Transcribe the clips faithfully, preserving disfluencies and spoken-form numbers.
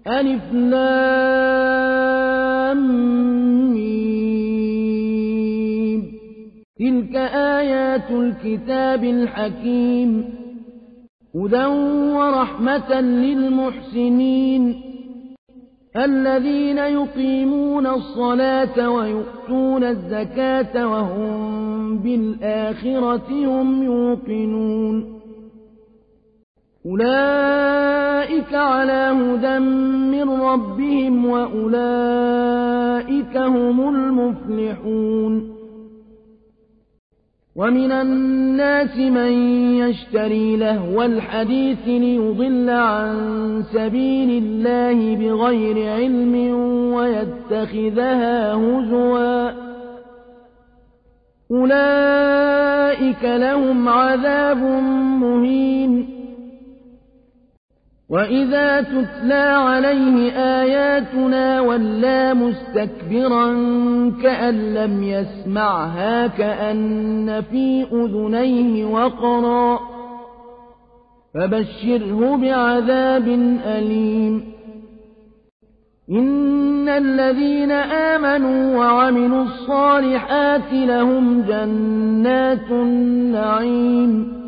ألف لام ميم. تلك آيات الكتاب الحكيم هدى ورحمة للمحسنين الذين يقيمون الصلاة ويؤتون الزكاة وهم بالآخرة هم يوقنون أولئك على هدى من ربهم وأولئك هم المفلحون ومن الناس من يشتري لهو الحديث ليضل عن سبيل الله بغير علم ويتخذها هزوا أولئك لهم عذاب مهين وإذا تتلى عليه آياتنا ولى مستكبرا كأن لم يسمعها كأن في أذنيه وقرا فبشره بعذاب أليم إن الذين آمنوا وعملوا الصالحات لهم جنات النعيم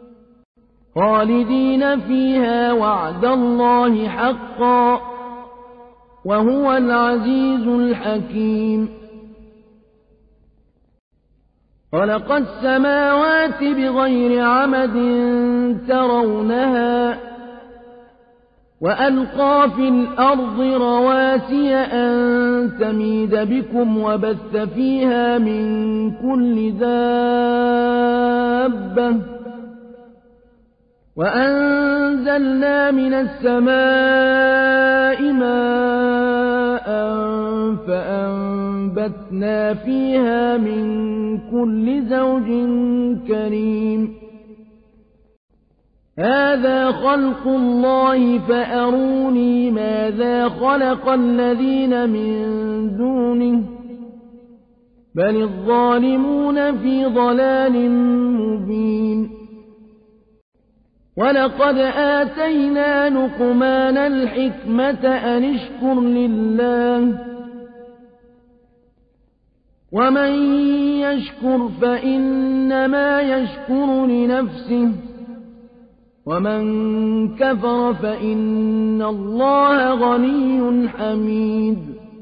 خالدين فيها وعد الله حقا وهو العزيز الحكيم خلق السماوات بغير عمد ترونها وألقى في الأرض رواسي أن تميد بكم وبث فيها من كل دابة وأنزلنا من السماء ماء فأنبتنا فيها من كل زوج كريم هذا خلق الله فأروني ماذا خلق الذين من دونه بل الظالمون في ضلال مبين ولقد آتينا لقمان الحكمة أن اشكر لله ومن يشكر فإنما يشكر لنفسه ومن كفر فإن الله غني حميد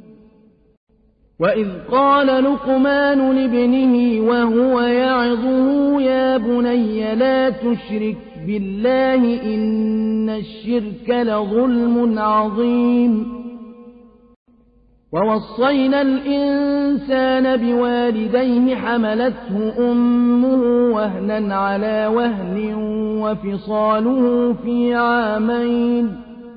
وإذ قال لقمان لابنه وهو يعظه يا بني لا تشرك بالله إن الشرك لظلم عظيم ووصينا الإنسان بوالديه حملته أمه وهنا على وهن وفصاله في عامين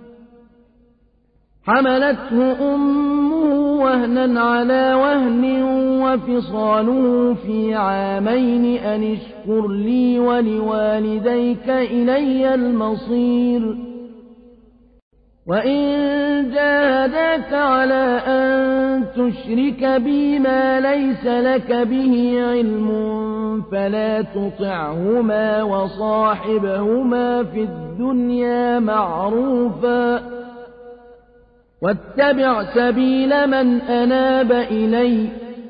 حملته أمه وهنا على وهن وفصاله في عامين أن اشكر لي ولوالديك إلي المصير وإن جاهداك على أن تشرك بي ما ليس لك به علم فلا تطعهما وصاحبهما في الدنيا معروفا واتبع سبيل من أناب إلي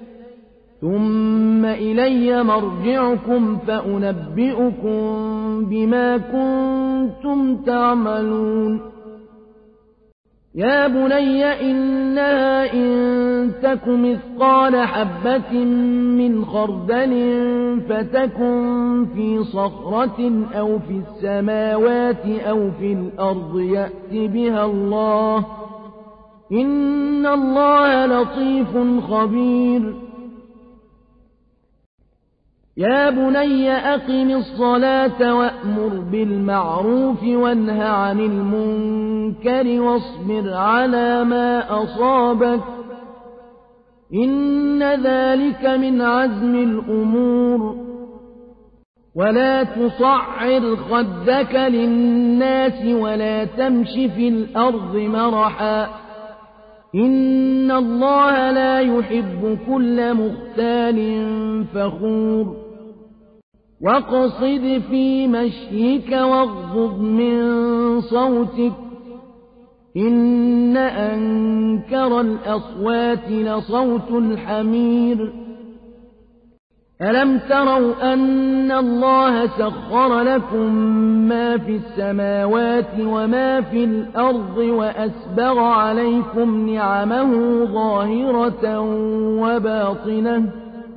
ثم إلي مرجعكم فأنبئكم بما كنتم تعملون يا بني إنها إن تك مثقال حبة من خردل فتكن في صخرة أو في السماوات أو في الأرض يأت بها الله إن الله لطيف خبير يا بني أقم الصلاة وأمر بالمعروف وانه عن المنكر واصبر على ما أصابك إن ذلك من عزم الأمور ولا تصعر خدك للناس ولا تمش في الأرض مرحا إن الله لا يحب كل مختال فخور واقصد في مشيك واغضض من صوتك إن إن أنكر الأصوات لصوت الحمير ألم تروا أن الله سخر لكم ما في السماوات وما في الأرض وأسبغ عليكم نعمه ظاهرة وباطنة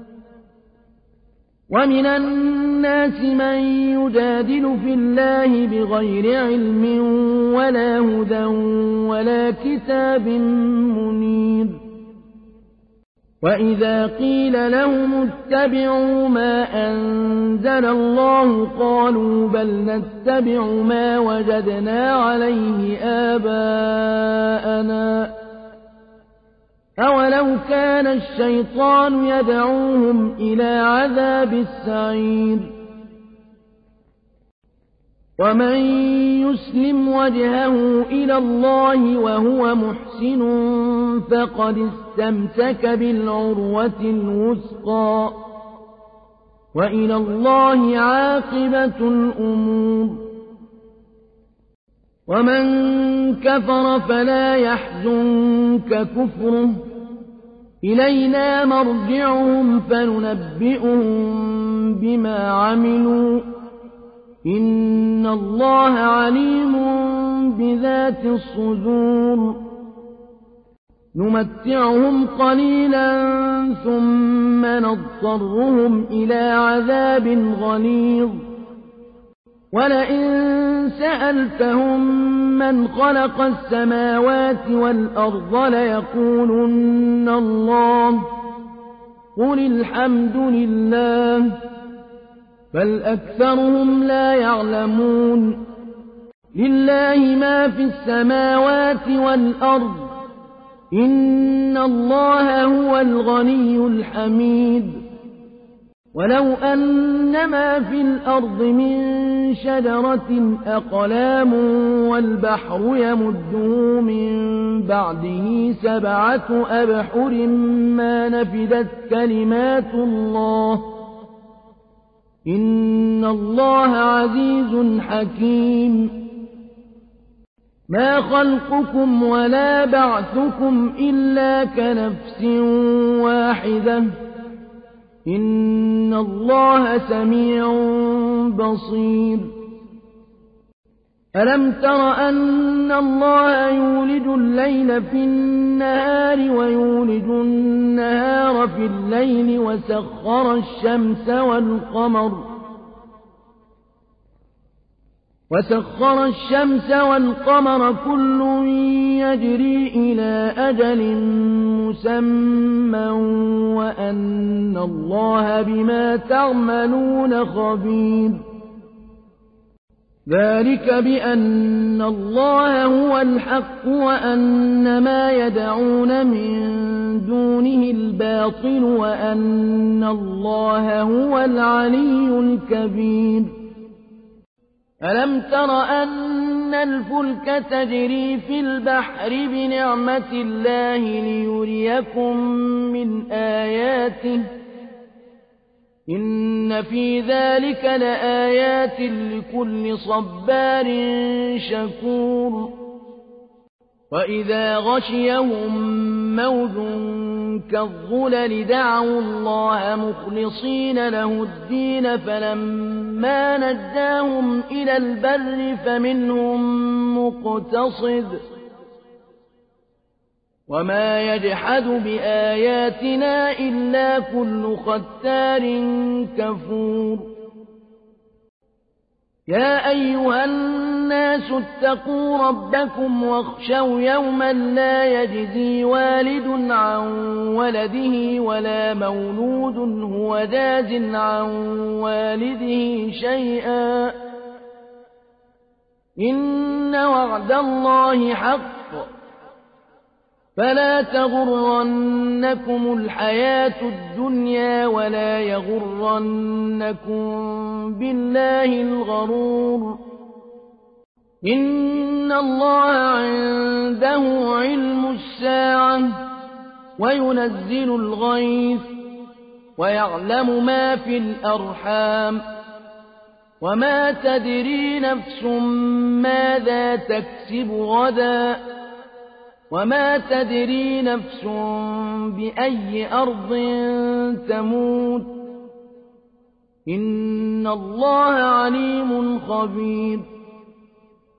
ومن الناس من يجادل في الله بغير علم ولا هدى ولا كتاب منير وإذا قيل لهم اتبعوا ما أنزل الله قالوا بل نتبع ما وجدنا عليه آباءنا أولو كان الشيطان يدعوهم إلى عذاب السعير ومن يسلم وجهه إلى الله وهو محسن فقد استمسك بالعروة الوثقى وإلى الله عاقبة الأمور ومن كفر فلا يحزنك كفره إلينا مرجعهم فننبئهم بما عملوا إن الله عليم بذات الصدور نمتعهم قليلا ثم نضطرهم إلى عذاب غليظ ولئن سألتهم من خلق السماوات والأرض ليقولن الله قل الحمد لله بل أكثرهم لا يعلمون لله ما في السماوات والأرض إن الله هو الغني الحميد ولو أن ما في الأرض من شجرة أقلام والبحر يمده من بعده سبعة أبحر ما نفدت كلمات الله إن الله عزيز حكيم ما خلقكم ولا بعثكم إلا كنفس واحدة إن الله سميع بصير ألم تر أن الله يولج الليل في النهار ويولج النهار في الليل وسخر الشمس والقمر وسخر الشمس والقمر كل يجري إلى أجل مسمى وأن الله بما تعملون خبير ذلك بأن الله هو الحق وأن ما يدعون من دونه الباطل وأن الله هو العلي الكبير ألم تر أن الفلك تجري في البحر بنعمة الله ليريكم من آياته إن في ذلك لآيات لكل صبار شكور وإذا غشيهم موج كالظلل دعوا الله مخلصين له الدين فلما نجاهم إلى البر فمنهم مقتصد وما يجحد بآياتنا إلا كل ختار كفور يا أيها الناس اتقوا ربكم واخشوا يوما لا يجزي والد عن ولده ولا مولود هو جاز عن والده شيئا إن وعد الله حق فلا تغرنكم الحياة الدنيا ولا يغرنكم بالله الغرور إن الله عنده علم الساعة وينزل الغيث ويعلم ما في الأرحام وما تدري نفس ماذا تكسب غدا وما تدري نفس بأي أرض تموت إن الله عليم خبير